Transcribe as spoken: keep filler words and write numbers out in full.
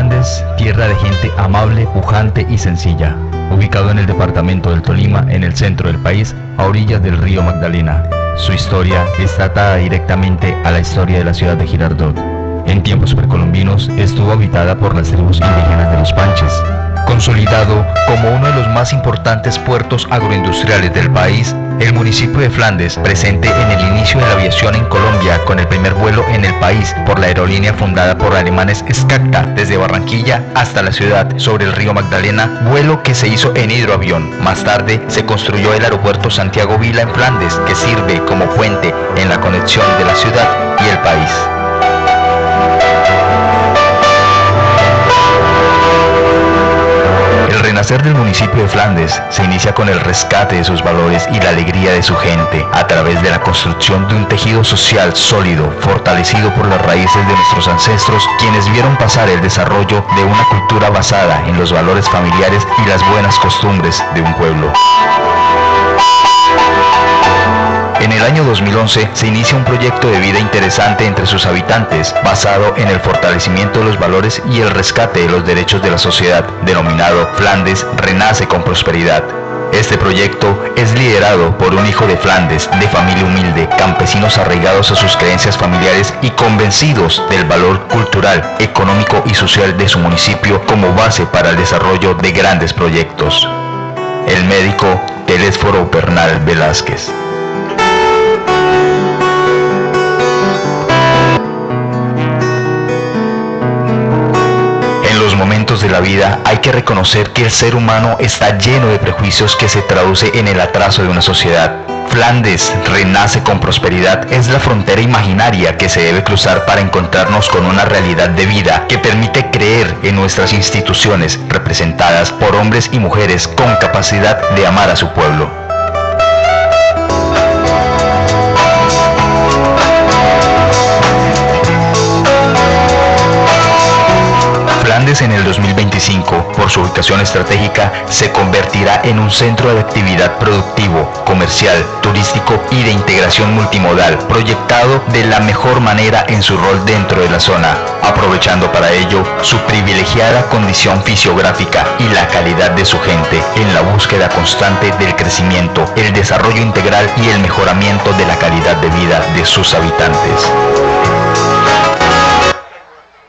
Flandes, tierra de gente amable, pujante y sencilla, ubicado en el departamento del Tolima, en el centro del país, a orillas del río Magdalena. Su historia está atada directamente a la historia de la ciudad de Girardot. En tiempos precolombinos estuvo habitada por las tribus indígenas de los Panches. Consolidado como uno de los más importantes puertos agroindustriales del país, el municipio de Flandes, presente en el inicio de la aviación en Colombia con el primer vuelo en el país por la aerolínea fundada por alemanes Skacta desde Barranquilla hasta la ciudad sobre el río Magdalena, vuelo que se hizo en hidroavión. Más tarde se construyó el aeropuerto Santiago Vila en Flandes, que sirve como puente en la conexión de la ciudad y el país. El renacer del municipio de Flandes se inicia con el rescate de sus valores y la alegría de su gente, a través de la construcción de un tejido social sólido, fortalecido por las raíces de nuestros ancestros, quienes vieron pasar el desarrollo de una cultura basada en los valores familiares y las buenas costumbres de un pueblo. En el año dos mil once se inicia un proyecto de vida interesante entre sus habitantes, basado en el fortalecimiento de los valores y el rescate de los derechos de la sociedad, denominado Flandes Renace con Prosperidad. Este proyecto es liderado por un hijo de Flandes, de familia humilde, campesinos arraigados a sus creencias familiares y convencidos del valor cultural, económico y social de su municipio como base para el desarrollo de grandes proyectos. El médico Telésforo Bernal Velázquez. Momentos de la vida hay que reconocer que el ser humano está lleno de prejuicios que se traduce en el atraso de una sociedad. Flandes Renace con Prosperidad es la frontera imaginaria que se debe cruzar para encontrarnos con una realidad de vida que permite creer en nuestras instituciones, representadas por hombres y mujeres con capacidad de amar a su pueblo. Flandes en el dos mil veinticinco, por su ubicación estratégica, se convertirá en un centro de actividad productivo, comercial, turístico y de integración multimodal, proyectado de la mejor manera en su rol dentro de la zona, aprovechando para ello su privilegiada condición fisiográfica y la calidad de su gente, en la búsqueda constante del crecimiento, el desarrollo integral y el mejoramiento de la calidad de vida de sus habitantes.